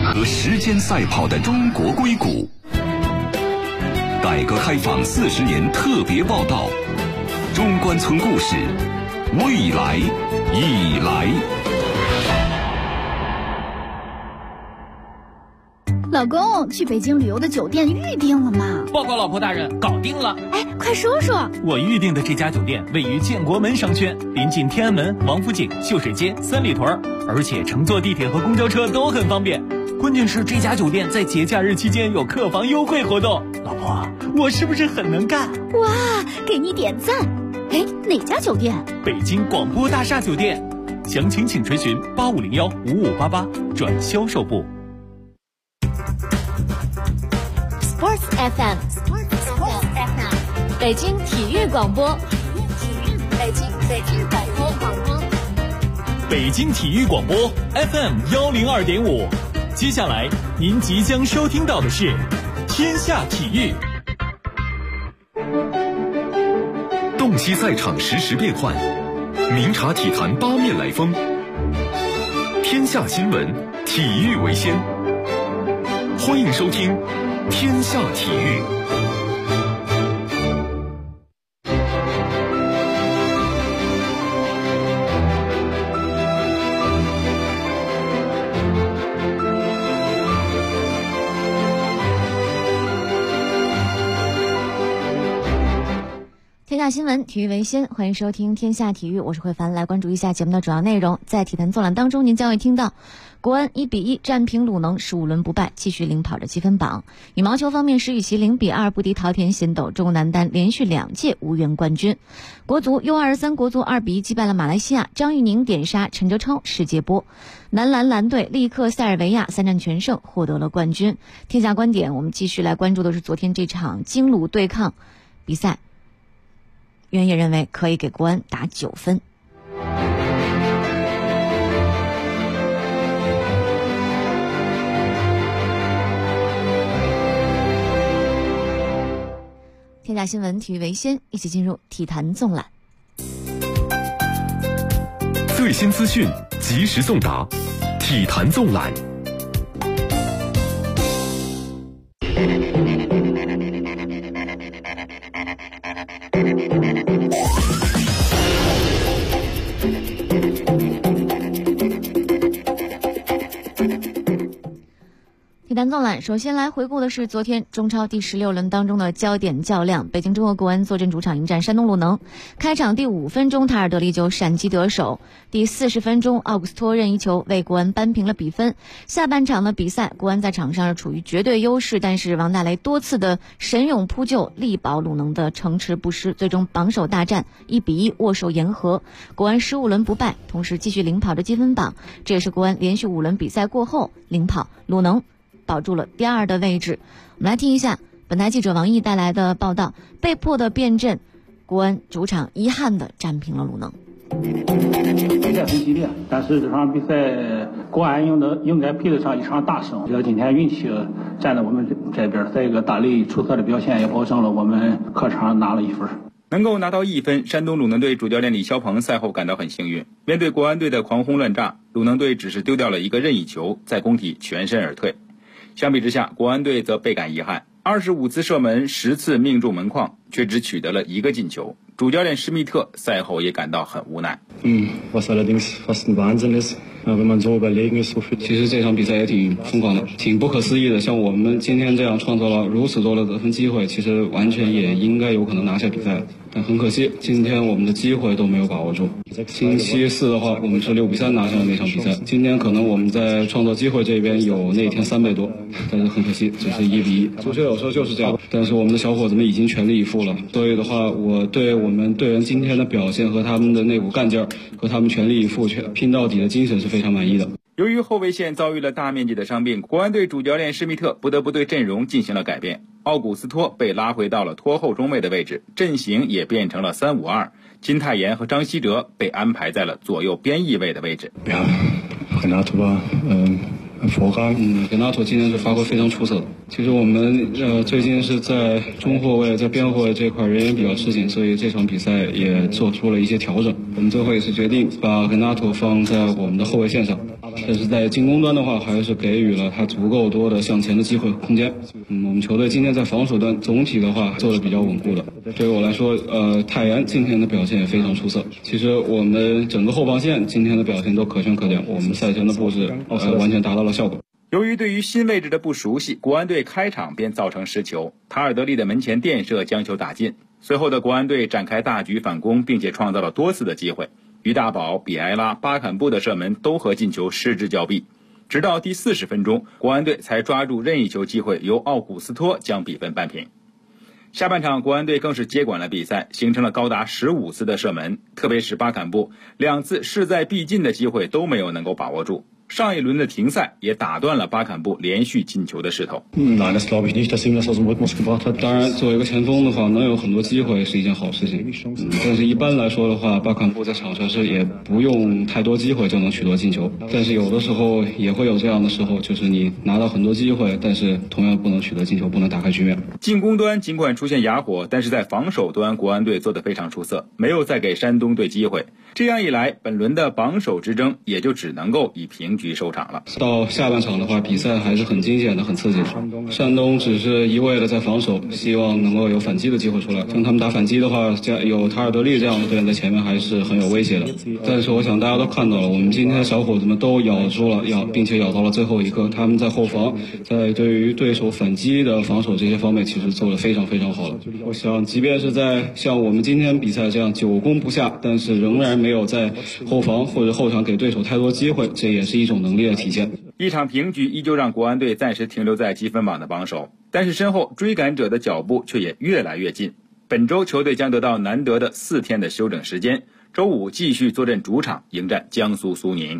和时间赛跑的中国硅谷。改革开放40年特别报道，中关村故事，未来已来。 老公，去北京旅游的酒店预定了吗？ 报告老婆大人，搞定了。 哎，快说说。 我预定的这家酒店位于建国门商圈，临近天安门、王府井、秀水街、三里屯，而且乘坐地铁和公交车都很方便。关键是这家酒店在节假日期间有客房优惠活动。老婆，我是不是很能干？ 哇，给你点赞。哎，哪家酒店？ 北京广播大厦酒店。详情请垂询8501-5588转销售部。 Sports FM， 北京体育广播，北京体育广播 FM102.5。接下来您即将收听到的是天下体育。 洞悉赛场实时变幻，明察体坛八面来风。天下新闻，体育为先。欢迎收听天下体育。 天下新闻，体育为先，欢迎收听天下体育，我是慧凡。来关注一下节目的主要内容。在体坛纵览当中，您将会听到国安1-1战平鲁能，15轮不败，继续领跑着积分榜。羽毛球方面，石宇奇0-2不敌桃田贤斗，中国男单连续2届无缘冠军。国足 U23 国足2-1击败了马来西亚，张玉宁点杀陈哲超世界波。男篮蓝队力克塞尔维亚3战全胜，获得了冠军。天下观点，我们继续来关注的是昨天这场京鲁对抗比赛。原也认为可以给国安打9分。天下新闻，体育为先，一起进入体坛纵览。 最新资讯，及时送达，体坛纵览。 体坛纵览，首先来回顾的是昨天中超第16轮当中的焦点较量。北京中赫国安坐镇主场迎战山东鲁能。开场第5分钟，塔尔德利就闪击得手。第40分钟，奥古斯托任意球为国安扳平了比分。下半场的比赛，国安在场上是处于绝对优势，但是王大雷多次的神勇扑救，力保鲁能的城池不失，最终榜首大战1-1握手言和。国安15轮不败，同时继续领跑着积分榜。这也是国安连续5轮比赛过后领跑鲁能保住了第2的位置。我们来听一下本台记者王毅带来的报道。被迫的变阵，国安主场遗憾的战平了鲁能。 比赛很激烈，但是这场比赛国安应该配得上一场大胜。今天运气站在我们这边，再一个大雷出色的表现也保证了我们客场拿了1分。 能够拿到1分，山东鲁能队主教练李霄鹏赛后感到很幸运。面对国安队的狂轰乱炸，鲁能队只是丢掉了一个任意球，在工体全身而退。相比之下，国安队则倍感遗憾，25次射门10次命中门框，却只取得了1个进球。主教练施密特赛后也感到很无奈。 Was allerdings fast ein Wahnsinn ist, wenn man so überlegen ist, wofür。其实这场比赛也挺疯狂的，挺不可思议的。像我们今天这样创造了如此多的得分机会，其实完全也应该有可能拿下比赛，但很可惜，今天我们的机会都没有把握住。星期4的话，我们是6-3拿下了那场比赛。今天可能我们在创造机会这边有那天3倍多，但是很可惜，只是1-1。足球有时候就是这样，但是我们的小伙子们已经全力以赴了，所以的话，我对我们队员今天的表现和他们的那股干劲儿，和他们全力以赴、拼到底的精神是非常满意的。 由于后卫线遭遇了大面积的伤病，国安队主教练施密特不得不对阵容进行了改变。奥古斯托被拉回到了拖后中卫的位置，阵型也变成了3-5-2。金泰妍和张稀哲被安排在了左右边翼位的位置。 Renato war hervorragend。Renato今天是发挥非常出色的。其实我们最近是在中后卫、在边后卫这块人员比较吃紧，所以这场比赛也做出了一些调整。我们最后也是决定把 Renato 放在我们的后卫线上。 但是在进攻端的话，还是给予了他足够多的向前的机会和空间。我们球队今天在防守端总体的话做得比较稳固的。对于我来说，泰妍今天的表现也非常出色。其实我们整个后防线今天的表现都可圈可点，我们赛前的布置完全达到了效果。 由于对于新位置的不熟悉，国安队开场便造成失球，塔尔德利的门前垫射将球打进。随后的国安队展开大局反攻，并且创造了多次的机会。于大宝、比埃拉、巴坎布的射门都和进球失之交臂。直到第40分钟，国安队才抓住任意球机会，由奥古斯托将比分扳平。下半场，国安队更是接管了比赛，形成了高达15次的射门，特别是巴坎布2次势在必进的机会都没有能够把握住。上一轮的停赛也打断了巴坎布连续进球的势头。 Nein, das glaube ich nicht, dass ihm das aus dem Rhythmus gebracht hat. 当然，作为一个前锋的话，能有很多机会是一件好事情。但是一般来说的话，巴坎布在场上是也不用太多机会就能取得进球。但是有的时候也会有这样的时候，就是你拿到很多机会，但是同样不能取得进球，不能打开局面。 进攻端尽管出现哑火，但是在防守端，国安队做得非常出色，没有再给山东队机会。这样一来，本轮的榜首之争也就只能够以平局收场了。 到下半场的话，比赛还是很惊险的，很刺激的。山东只是一味的在防守，希望能够有反击的机会出来。像他们打反击的话，有塔尔德利这样的队员在前面还是很有威胁的。但是我想大家都看到了，我们今天小伙子们都咬住了，并且咬到了最后一刻。他们在后防，在对于对手反击的防守这些方面，其实做得非常非常好了。我想，即便是在像我们今天比赛这样久攻不下，但是仍然没有在后防或者后场给对手太多机会，这也是一种能力的体现。 一场平局依旧让国安队暂时停留在积分榜的榜首，但是身后追赶者的脚步却也越来越近。本周球队将得到难得的4天的休整时间，周五继续坐镇主场迎战江苏苏宁。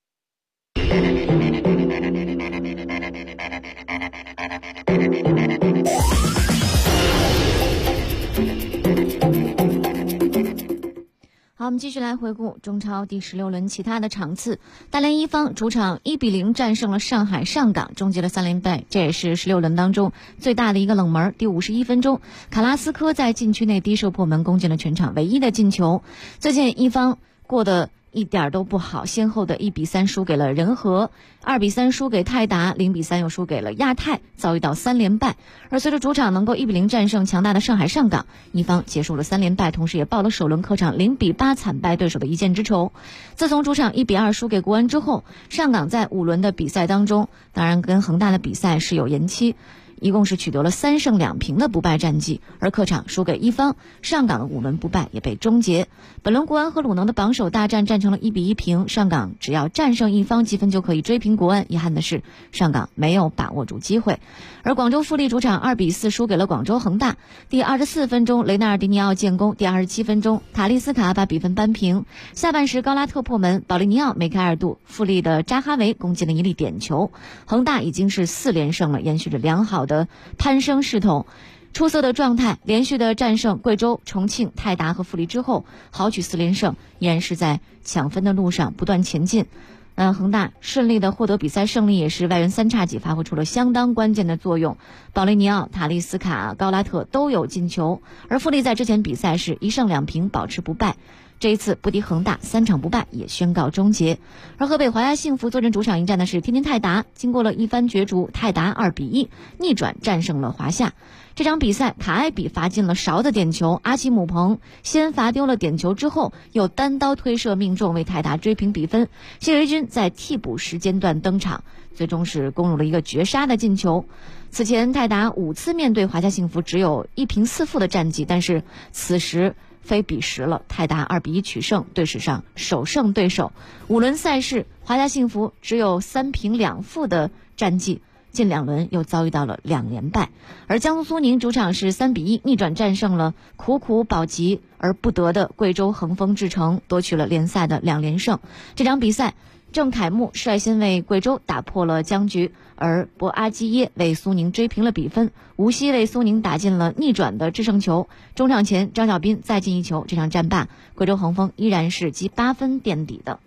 好，我们继续来回顾中超第16轮其他的场次。大连一方主场1-0战胜了上海上港，终结了3连败，这也是16轮当中最大的一个冷门。第51分钟，卡拉斯科在禁区内低射破门，攻进了全场唯一的进球。最近一方过得一点都不好，先后的1-3输给了仁和，2-3输给泰达，0-3又输给了亚泰，遭遇到3连败。而随着主场能够1-0战胜强大的上海上港，一方结束了3连败，同时也报了首轮客场0-8惨败对手的一箭之仇。自从主场1-2输给国安之后，上港在5轮的比赛当中，当然跟恒大的比赛是有延期，一共是取得了3胜2平的不败战绩，而客场输给一方，上港的5轮不败也被终结。本轮国安和鲁能的榜首大战战成了1-1平，上港只要战胜一方积分就可以追平国安，遗憾的是上港没有把握住机会。而广州富力主场2-4输给了广州恒大，第24分钟雷纳尔迪尼奥建功，第27分钟塔利斯卡把比分扳平，下半时高拉特破门，保利尼奥梅开2度，富力的扎哈维攻进了一粒点球。恒大已经是4连胜了，延续着良好的攀升势头，出色的状态，连续的战胜贵州、重庆、泰达和富力之后，豪取4连胜，依然是在抢分的路上不断前进。恒大顺利的获得比赛胜利，也是外援三叉戟发挥出了相当关键的作用，保利尼奥、塔利斯卡、高拉特都有进球，而富力在之前比赛是1胜2平保持不败，这一次不敌恒大3场不败也宣告终结。而河北华夏幸福坐镇主场迎战的是天津泰达，经过了一番角逐，泰达2-1逆转战胜了华夏。这场比赛卡艾比罚进了勺的点球，阿奇姆彭先罚丢了点球之后又单刀推射命中，为泰达追平比分。谢维军在替补时间段登场，最终是攻入了一个绝杀的进球。此前泰达5次面对华夏幸福只有1平4负的战绩，但是此时非彼时了，泰达2-1取胜，队史上首胜对手。5轮赛事华夏幸福只有3平2负的战绩，近2轮又遭遇到了2连败。而江苏苏宁主场是3-1逆转战胜了苦苦保级而不得的贵州恒丰智诚，夺取了联赛的2连胜。这场比赛郑凯木率先为贵州打破了僵局，而博阿基耶为苏宁追平了比分，吴曦为苏宁打进了逆转的制胜球。中场前张小斌再进一球，这场战罢贵州恒丰依然是积8分垫底的。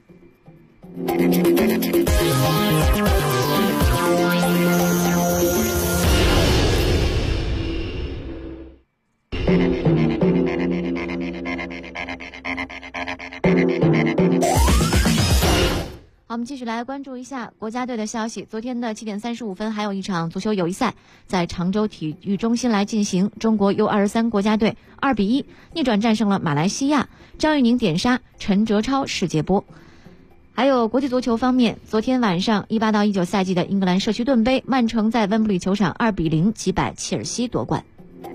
好，我们继续来关注一下国家队的消息。昨天的7点35分，还有一场足球友谊赛在常州体育中心来进行。中国 U23 国家队2比1逆转战胜了马来西亚，张玉宁点杀，陈哲超世界波。还有国际足球方面，昨天晚上18到19赛季的英格兰社区盾杯，曼城在温布利球场2比0击败切尔西夺冠。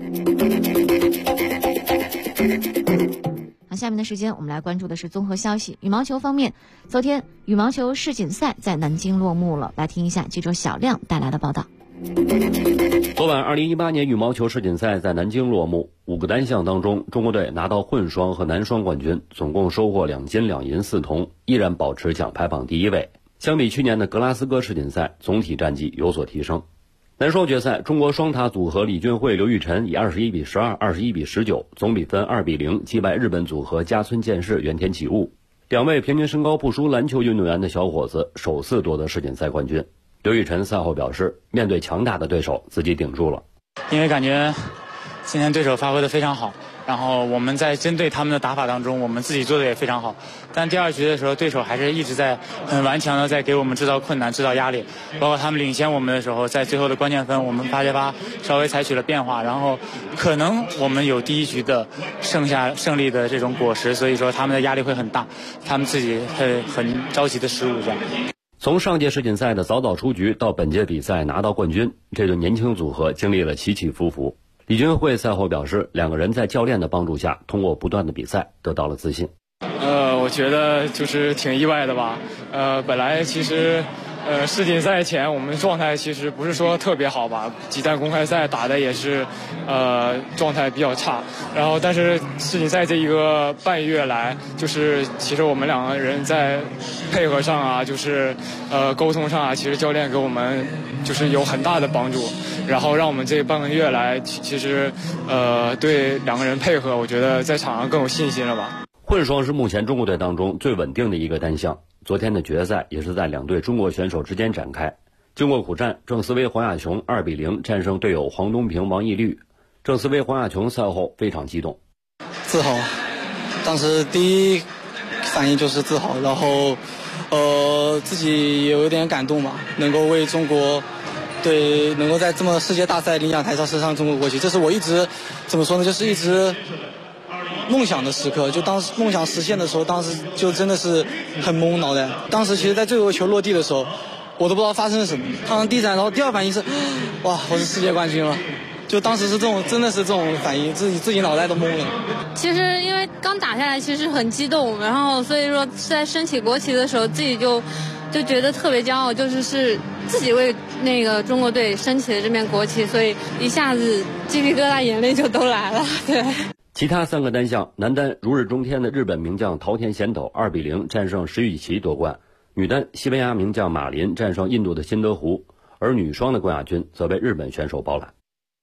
下面的时间我们来关注的是综合消息。羽毛球方面，昨天羽毛球世锦赛在南京落幕了，来听一下记者小亮带来的报道。 昨晚2018年羽毛球世锦赛在南京落幕，5个单项当中，中国队拿到混双和男双冠军，总共收获2金2银4铜，依然保持奖牌榜第1位。相比去年的格拉斯哥世锦赛，总体战绩有所提升。男双决赛，中国双塔组合李俊慧、刘玉晨以21比12、21比19，总比分2比0击败日本组合加村健士、原田启悟。两位平均身高不输篮球运动员的小伙子首次夺得世锦赛冠军。刘玉晨赛后表示，面对强大的对手，自己顶住了。 因为感觉今天对手发挥得非常好，然后我们在针对他们的打法当中，我们自己做的也非常好。但第2局的时候，对手还是一直在很顽强的在给我们制造困难、制造压力。包括他们领先我们的时候，在最后的关键分，我们8接8稍微采取了变化，然后可能我们有第1局的胜利的这种果实，所以说他们的压力会很大，他们自己会很着急的失误这样。 从上届世锦赛的早早出局到本届比赛拿到冠军，这对年轻组合经历了起起伏伏。李俊慧赛后表示，两个人在教练的帮助下，通过不断的比赛得到了自信。 我觉得就是挺意外的吧。本来其实世锦赛前我们状态其实不是说特别好吧，几站公开赛打的也是状态比较差。然后但是世锦赛这一个半月来，就是其实我们两个人在配合上啊，就是沟通上啊，其实教练给我们就是有很大的帮助，然后让我们这半个月来其实对两个人配合，我觉得在场上更有信心了吧。 混双是目前中国队当中最稳定的一个单项，昨天的决赛也是在两队中国选手之间展开。经过苦战，郑思维黄雅琼2比0战胜队友黄东萍王懿律。郑思维黄雅琼赛后非常激动， 自豪，当时第一反应就是自豪，然后自己有点感动吧，能够为中国队能够在这么世界大赛领奖台上升上中国国旗，这是我一直怎么说呢，就是一直梦想的时刻。就当时梦想实现的时候，当时就真的是很懵脑袋。当时其实在最后球落地的时候，我都不知道发生了什么，看到地上，然后第二反应是哇，我是世界冠军了。就当时是这种，真的是这种反应，自己脑袋都懵了。 其实因为刚打下来，其实很激动，然后所以说在升起国旗的时候，自己就觉得特别骄傲，就是自己为那个中国队升起的这面国旗，所以一下子鸡皮疙瘩，眼泪就都来了。对。 其他3个单项，男单如日中天的日本名将桃田贤斗2比0战胜石宇奇夺冠，女单西班牙名将马林战胜印度的辛德胡，而女双的冠亚军则被日本选手包揽。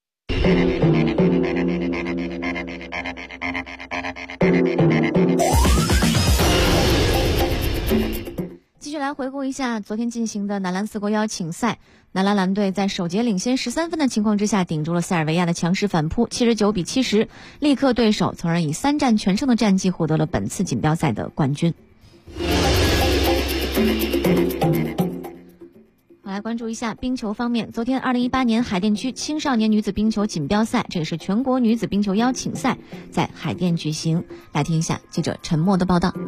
继续来回顾一下昨天进行的男篮4国邀请赛，男篮蓝队在首节领先13分的情况之下，顶住了塞尔维亚的强势反扑，79比70力克对手，从而以3战全胜的战绩获得了本次锦标赛的冠军。来关注一下冰球方面，昨天2018年海淀区青少年女子冰球锦标赛，这也是全国女子冰球邀请赛，在海淀举行。来听一下记者陈默的报道。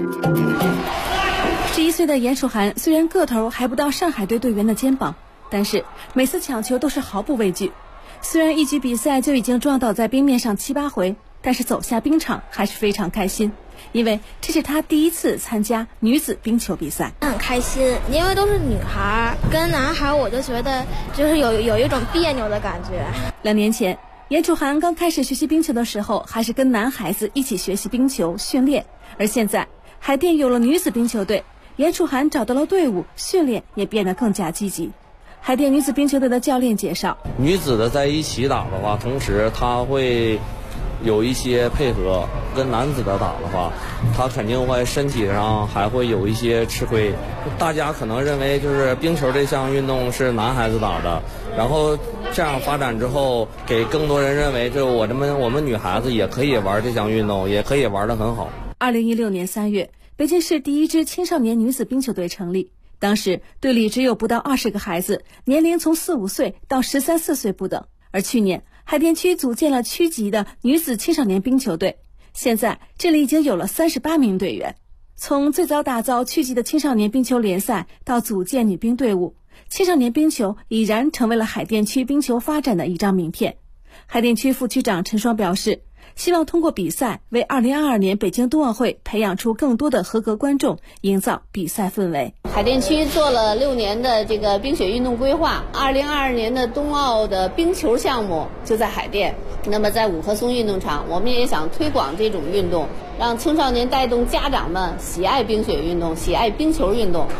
11岁的严楚涵虽然个头还不到上海队队员的肩膀，但是每次抢球都是毫不畏惧。虽然一局比赛就已经撞倒在冰面上7、8回，但是走下冰场还是非常开心，因为这是他第一次参加女子冰球比赛。 很开心，因为都是女孩，跟男孩我就觉得就是有一种别扭的感觉。 2年前，严楚涵刚开始学习冰球的时候，还是跟男孩子一起学习冰球训练，而现在海淀有了女子冰球队，严楚涵找到了队伍，训练也变得更加积极。海淀女子冰球队的教练介绍， 女子的在一起打的话，同时她会有一些配合，跟男子的打的话，他肯定会身体上还会有一些吃亏。大家可能认为就是冰球这项运动是男孩子打的，然后这样发展之后，给更多人认为就我们女孩子也可以玩这项运动，也可以玩得很好。 2016年3月，北京市第一支青少年女子冰球队成立， 当时队里只有不到20个孩子，年龄从4、5岁到13、14岁不等。而去年海淀区组建了区级的女子青少年冰球队，现在这里已经有了38名队员。从最早打造区级的青少年冰球联赛到组建女冰队伍，青少年冰球已然成为了海淀区冰球发展的一张名片。海淀区副区长陈双表示，希望通过比赛为2022年北京冬奥会培养出更多的合格观众，营造比赛氛围。 海淀区做了6年的这个冰雪运动规划，2022年的冬奥的冰球项目就在海淀。那么在五棵松运动场，我们也想推广这种运动，让青少年带动家长们喜爱冰雪运动，喜爱冰球运动。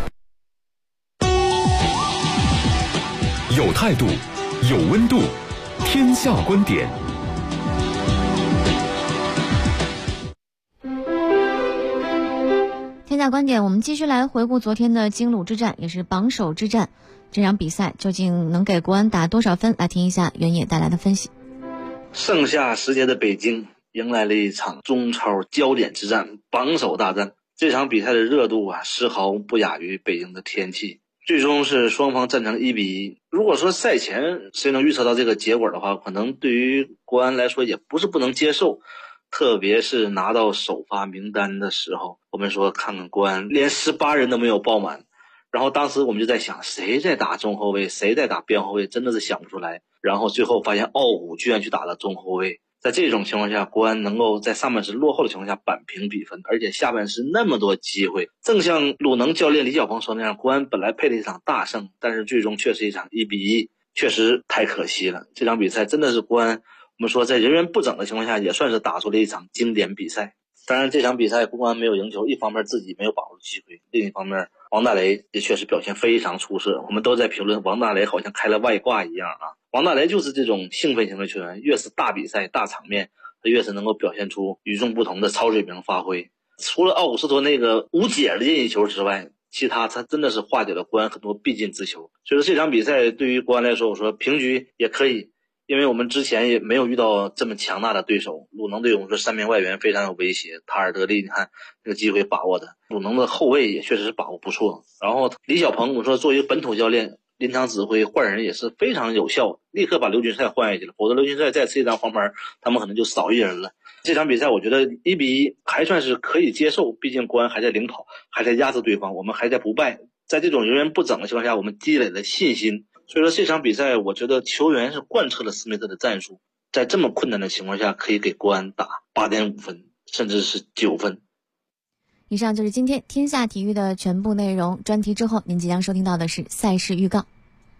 有态度，有温度，天下观点。 天下观点，我们继续来回顾昨天的京鲁之战，也是榜首之战。这场比赛究竟能给国安打多少分？来听一下原野带来的分析。 盛夏时节的北京迎来了一场中超焦点之战，榜首大战。这场比赛的热度丝毫不亚于北京的天气。最终是双方战成1-1。如果说赛前谁能预测到这个结果的话，可能对于国安来说也不是不能接受。特别是拿到首发名单的时候，我们说看看国安连18人都没有报满，然后当时我们就在想谁在打中后卫，谁在打边后卫，真的是想不出来。然后最后发现奥虎居然去打了中后卫。在这种情况下，国安能够在上半时落后的情况下扳平比分，而且下半时那么多机会，正像鲁能教练李晓鹏说那样，国安本来配了一场大胜，但是最终却是一场1-1，确实太可惜了。这场比赛真的是国安，我们说在人员不整的情况下，也算是打出了一场经典比赛。当然这场比赛国安没有赢球，一方面自己没有把握机会，另一方面王大雷也确实表现非常出色。我们都在评论王大雷好像开了外挂一样啊。王大雷就是这种兴奋型的球员，越是大比赛大场面，他越是能够表现出与众不同的超水平发挥。除了奥古斯托那个无解的任意球之外，其他他真的是化解了国安很多必进之球。所以说这场比赛对于国安来说，我说平局也可以，因为我们之前也没有遇到这么强大的对手。鲁能队我们说3名外援非常有威胁，塔尔德利你看这个机会把握的，鲁能的后卫也确实是把握不错。然后李晓鹏我说作为本土教练，临场指挥换人也是非常有效，立刻把刘军帅换下去了，否则刘军帅再吃一张黄牌，他们可能就少一人了。这场比赛我觉得1-1还算是可以接受，毕竟国安还在领跑，还在压制对方，我们还在不败。在这种人员不整的情况下，我们积累了信心。所以说这场比赛我觉得球员是贯彻了斯梅特的战术，在这么困难的情况下可以给国安打8.5分甚至是9分。 以上就是今天天下体育的全部内容，专题之后您即将收听到的是赛事预告。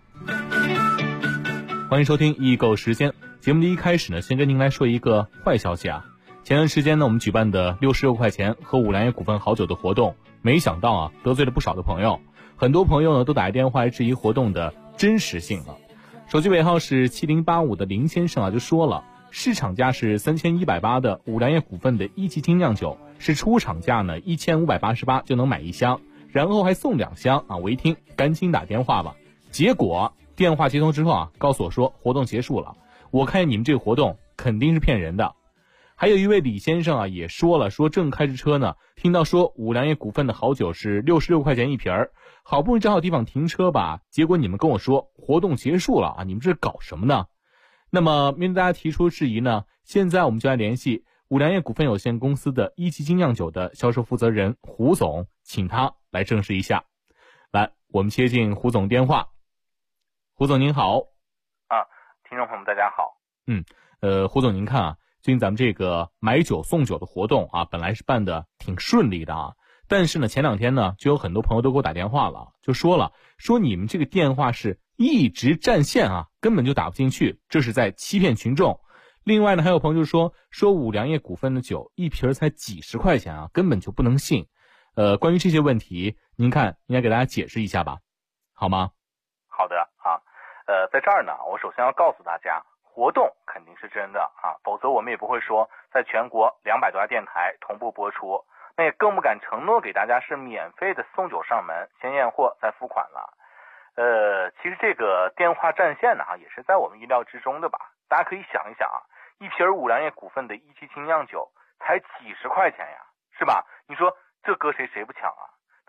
欢迎收听易购时间。节目的一开始呢，先跟您来说一个坏消息啊。前段时间呢，我们举办的66块钱喝五粮液股份好酒的活动，没想到啊得罪了不少的朋友，很多朋友呢都打电话来质疑活动的真实性了。手机尾号是7085的林先生啊就说了，市场价是3180的五粮液股份的1级精酿酒，是出厂价呢1588就能买1箱，然后还送2箱啊！我一听赶紧打电话吧，结果电话接通之后啊，告诉我说活动结束了。我看你们这个活动肯定是骗人的。还有一位李先生啊也说了，说正开着车呢，听到说五粮液股份的好酒是66块钱1瓶，好不容易找好地方停车吧，结果你们跟我说活动结束了啊，你们这是搞什么呢？那么面对大家提出质疑呢，现在我们就来联系五粮液股份有限公司的1级精酿酒的销售负责人胡总，请他来证实一下。来，我们接进胡总电话。胡总您好。 听众朋友们大家好。 胡总您看啊，最近咱们这个买酒送酒的活动啊，本来是办的挺顺利的啊，但是呢前2天呢就有很多朋友都给我打电话了，就说你们这个电话是一直占线啊，根本就打不进去，这是在欺骗群众。另外呢还有朋友就说五粮液股份的酒一瓶才几十块钱啊，根本就不能信。关于这些问题，您看应该给大家解释一下吧，好吗？ 好的啊，在这儿呢，我首先要告诉大家，活动肯定是真的啊，否则我们也不会说在全国200多家电台同步播出，那也更不敢承诺给大家是免费的送酒上门，先验货再付款了。其实这个电话占线呢，也是在我们意料之中的吧。大家可以想一想啊，一瓶五粮液股份的1级精酿酒才几十块钱呀，是吧？你说这搁谁不抢啊？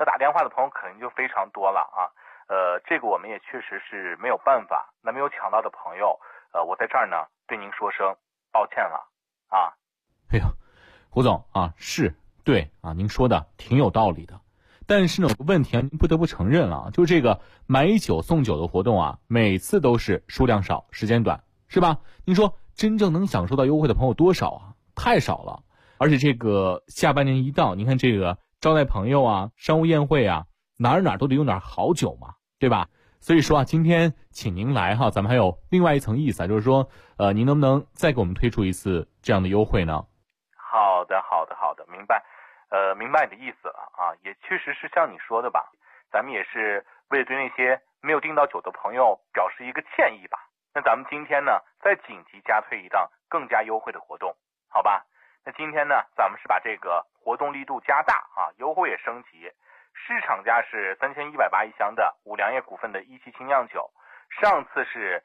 那打电话的朋友肯定就非常多了啊。这个我们也确实是没有办法。那没有抢到的朋友，我在这儿呢对您说声抱歉了啊。 哎呦，胡总啊，是对啊，您说的挺有道理的。但是呢，有个问题啊，您不得不承认了，就这个买酒送酒的活动啊，每次都是数量少，时间短，是吧？您说真正能享受到优惠的朋友多少啊？太少了。而且这个下半年一到，您看这个招待朋友啊、商务宴会啊，哪儿都得用点好酒嘛，对吧？所以说啊，今天请您来哈，咱们还有另外一层意思啊，就是说，您能不能再给我们推出一次这样的优惠呢？ 好的，明白。明白你的意思了啊，也确实是像你说的吧，咱们也是为了对那些没有订到酒的朋友表示一个歉意吧。那咱们今天呢，再紧急加推一档更加优惠的活动，好吧？那今天呢，咱们是把这个活动力度加大啊，优惠也升级。市场价是3180一箱的五粮液股份的一期精酿酒，上次是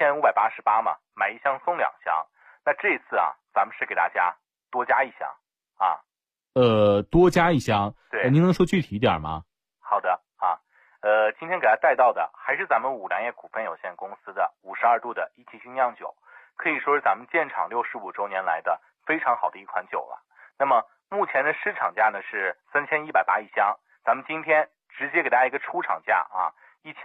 1588嘛，买一箱送2箱。那这次啊，咱们是给大家多加一箱啊。 多加一箱， 对， 您能说具体一点吗？ 好的啊，今天给大家带到的还是咱们五粮液股份有限公司的52度的一期精酿酒，可以说是咱们建厂65周年来的非常好的一款酒了。那么目前的市场价呢是3180一箱，咱们今天直接给大家一个出厂价啊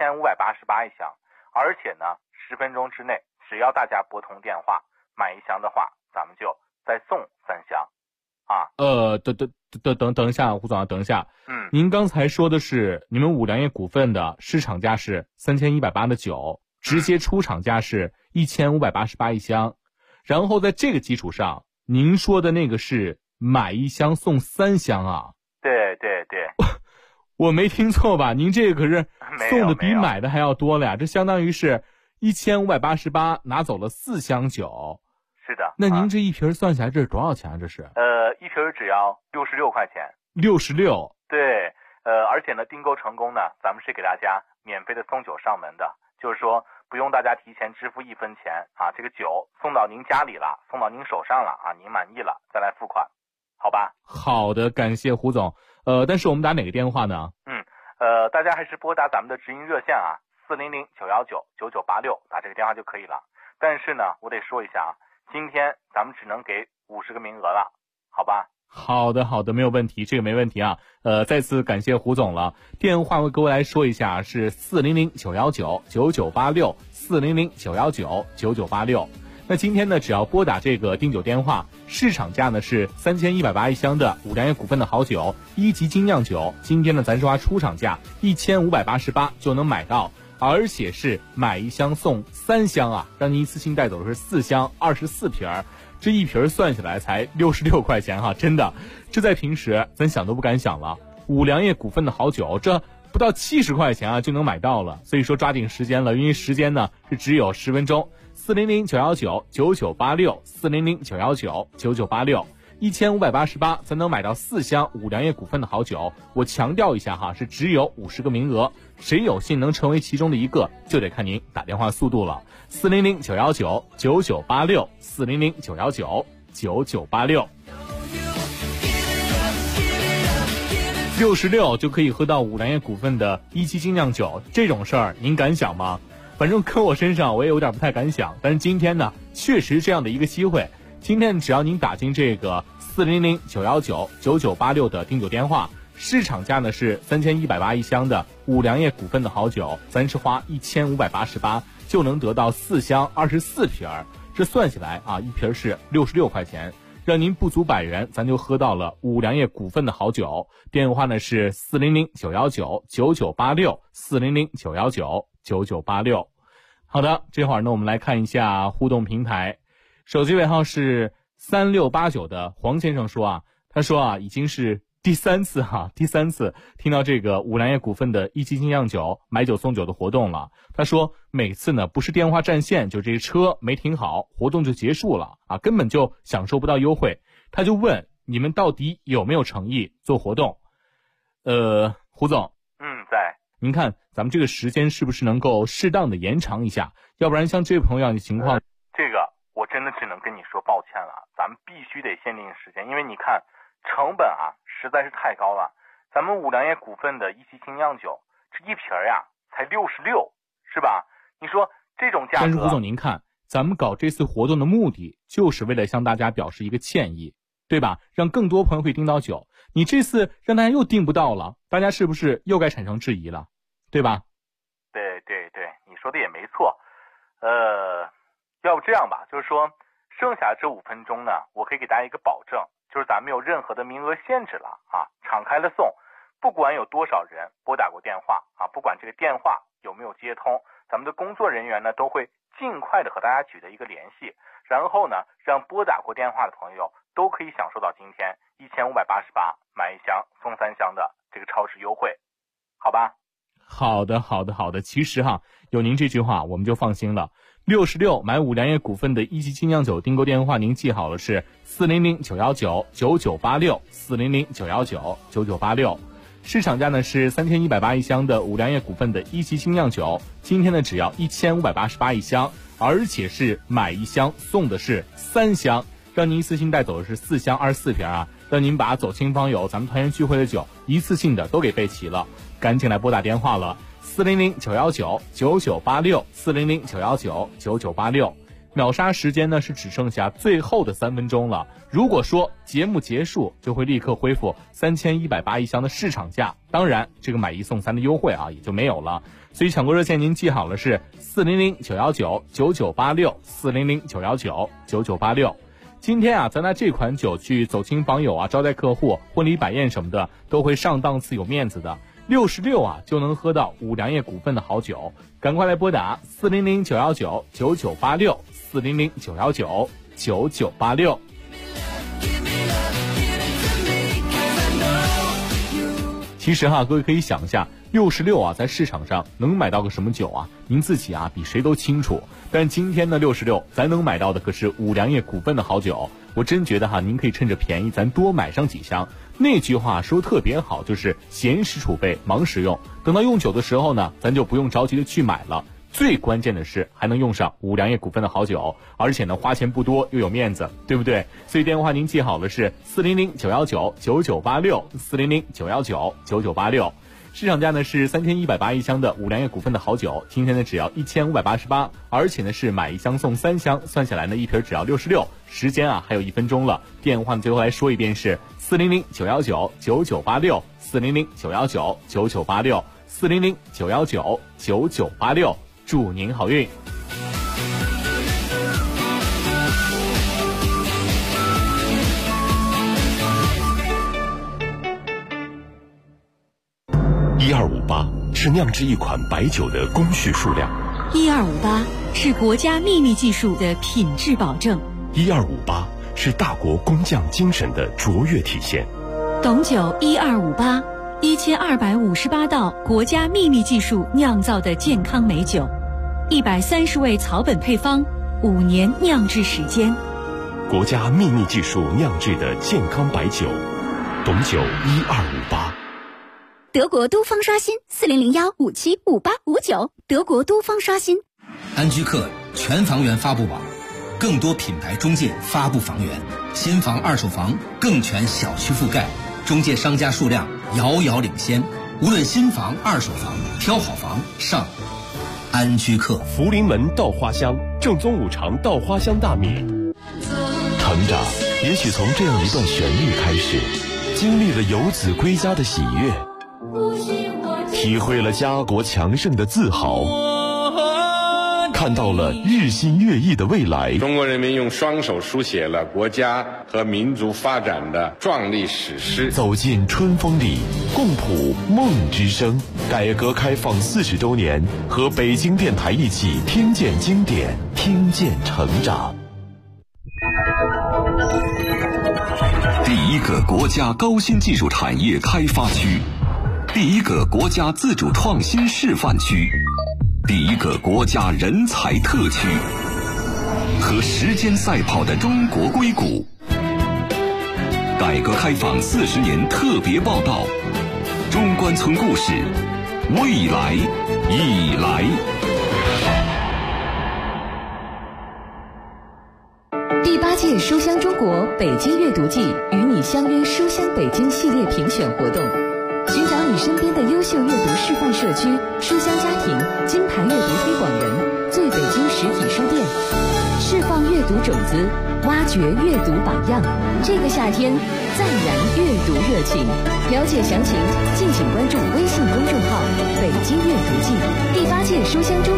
，1588一箱，而且呢10分钟之内，只要大家拨通电话买一箱的话，咱们就再送3箱。啊， 等一下，胡总啊，等一下。您刚才说的是你们五粮液股份的市场价是3180的酒，直接出厂价是1588一箱，然后在这个基础上，您说的那个是买一箱送3箱啊？ 对， 我没听错吧？您这个可是送的比买的还要多了呀，这相当于是1588拿走了4箱酒。 是的， 那您这一瓶算下来这是多少钱啊？这是一瓶只要66块钱。 66？ 对，而且呢，订购成功呢，咱们是给大家免费的送酒上门的，就是说不用大家提前支付1分钱啊，这个酒送到您家里了，送到您手上了啊，您满意了再来付款，好吧？ 好的，感谢胡总。但是我们打哪个电话呢？ 大家还是拨打咱们的直营热线啊，400-919-9986，打这个电话就可以了。但是呢，我得说一下啊。今天咱们只能给50个名额了，好吧？ 好的，没有问题，这个没问题啊。再次感谢胡总了。电话我各位来说一下，是400-919-9986 400-919-9986。那今天呢，只要拨打这个订酒电话，市场价呢是3180一箱的五粮液股份的好酒1级精酿酒，今天呢咱说话出厂价1588就能买到。而且是买一箱送3箱啊，让您一次性带走的是4箱24瓶，这一瓶算下来才66块钱哈，真的，这在平时咱想都不敢想了。五粮液股份的好酒，这不到70块钱啊就能买到了，所以说抓紧时间了，因为时间呢是只有10分钟。400-919-9986 400-919-9986。1588，咱能买到4箱五粮液股份的好酒。我强调一下哈，是只有50个名额，谁有幸能成为其中的一个，就得看您打电话速度了。400-919-9986 400-919-9986。66就可以喝到五粮液股份的1期精酿酒，这种事儿您敢想吗？反正搁我身上我也有点不太敢想，但是今天呢，确实这样的一个机会。今天只要您打进这个400-919-9986的订酒电话，市场价呢是3180一箱的五粮液股份的好酒，咱是花1588就能得到4箱24瓶，这算起来啊，一瓶是66块钱，让您不足100元，咱就喝到了五粮液股份的好酒。电话呢是400-919-9986 400-919-9986。好的，这会儿呢我们来看一下互动平台。手机尾号是3689的黄先生说啊，他说啊，已经是第三次听到这个五粮液股份的1期精酿酒买酒送酒的活动了。他说每次呢不是电话占线，就这车没停好，活动就结束了啊，根本就享受不到优惠。他就问你们到底有没有诚意做活动？胡总， 在。 您看咱们这个时间是不是能够适当的延长一下？要不然像这位朋友的情况， 这个我真的只能跟你说抱歉了，咱们必须得限定时间，因为你看成本啊实在是太高了。 咱们五粮液股份的一汽精酿酒，这一瓶呀才66，是吧？你说这种价格。 但是胡总，您看，咱们搞这次活动的目的就是为了向大家表示一个歉意，对吧？让更多朋友可以订到酒。你这次让大家又订不到了，大家是不是又该产生质疑了，对吧？ 对，你说的也没错。要不这样吧，就是说剩下这5分钟呢，我可以给大家一个保证，就是咱没有任何的名额限制了啊，敞开了送，不管有多少人拨打过电话啊，不管这个电话有没有接通，咱们的工作人员呢都会尽快的和大家取得一个联系，然后呢，让拨打过电话的朋友都可以享受到今天1588买1箱送3箱的这个超值优惠，好吧？ 好的。其实有您这句话我们就放心了。66买五粮液股份的一汽精酿酒订购电话您记好了，是400-919-9986，400-919-9986。市场价呢是3180一箱的五粮液股份的一汽精酿酒，今天呢只要1588一箱，而且是买1箱送的是3箱，让您一次性带走的是4箱24瓶啊，让您把走亲访友咱们团圆聚会的酒一次性的都给备齐了，赶紧来拨打电话了，400-919-9986，400-919-9986。秒杀时间呢是只剩下最后的3分钟了，如果说节目结束就会立刻恢复3180一箱的市场价，当然这个买1送3的优惠也就没有了，所以抢购热线您记好了，是400-919-9986，400-919-9986。今天咱拿这款酒去走亲访友招待客户、婚礼摆宴什么的都会上档次有面子的，66就能喝到五粮液股份的好酒，赶快来拨打400-919-9986，400-919-9986。其实各位可以想一下，66在市场上能买到个什么酒啊？您自己比谁都清楚。但今天的66咱能买到的可是五粮液股份的好酒，我真觉得您可以趁着便宜咱多买上几箱。那句话说特别好，就是闲时储备，忙时用。等到用酒的时候呢，咱就不用着急的去买了。最关键的是还能用上五粮液股份的好酒，而且呢花钱不多又有面子，对不对？所以电话您记好了，是400-919-9986，400-919-9986。市场价呢是3180一箱的五粮液股份的好酒，今天呢只要1588，而且呢是买1箱送3箱，算下来呢一瓶只要66。时间还有1分钟了，电话呢最后来说一遍是400-919-9986，400-919-9986，400-919-9986，祝您好运。 1258是酿制一款白酒的工序数量 ，1258是国家秘密技术的品质保证 ，1258是大国工匠精神的卓越体现。 董酒1258，1258道国家秘密技术酿造的健康美酒，130味草本配方，5年酿制时间， 国家秘密技术酿制的健康白酒，董酒1258。 德国都方刷新4001575859，德国都方刷新。 安居客全房源发布网，更多品牌中介发布房源，新房二手房更全小区覆盖，中介商家数量遥遥领先。无论新房二手房，挑好房上安居客。 福临门稻花香，正宗五常稻花香大米。成长也许从这样一段旋律开始，经历了游子归家的喜悦，体会了家国强盛的自豪，看到了日新月异的未来。 中国人民用双手书写了国家和民族发展的壮丽史诗。 走进春风里，共谱梦之声。改革开放40周年，和北京电台一起听见经典，听见成长。 第一个国家高新技术产业开发区，第一个国家自主创新示范区，第一个国家人才特区，和时间赛跑的中国硅谷。改革开放40年特别报道，中关村故事，未来已来。 第8届书香中国北京阅读季与你相约书香北京系列评选活动你身边的优秀阅读示范社区，书香家庭金牌阅读推广人，最北京实体书店，释放阅读种子，挖掘阅读榜样。这个夏天再燃阅读热情。了解详情，敬请关注微信公众号“北京阅读季”。第8届书香中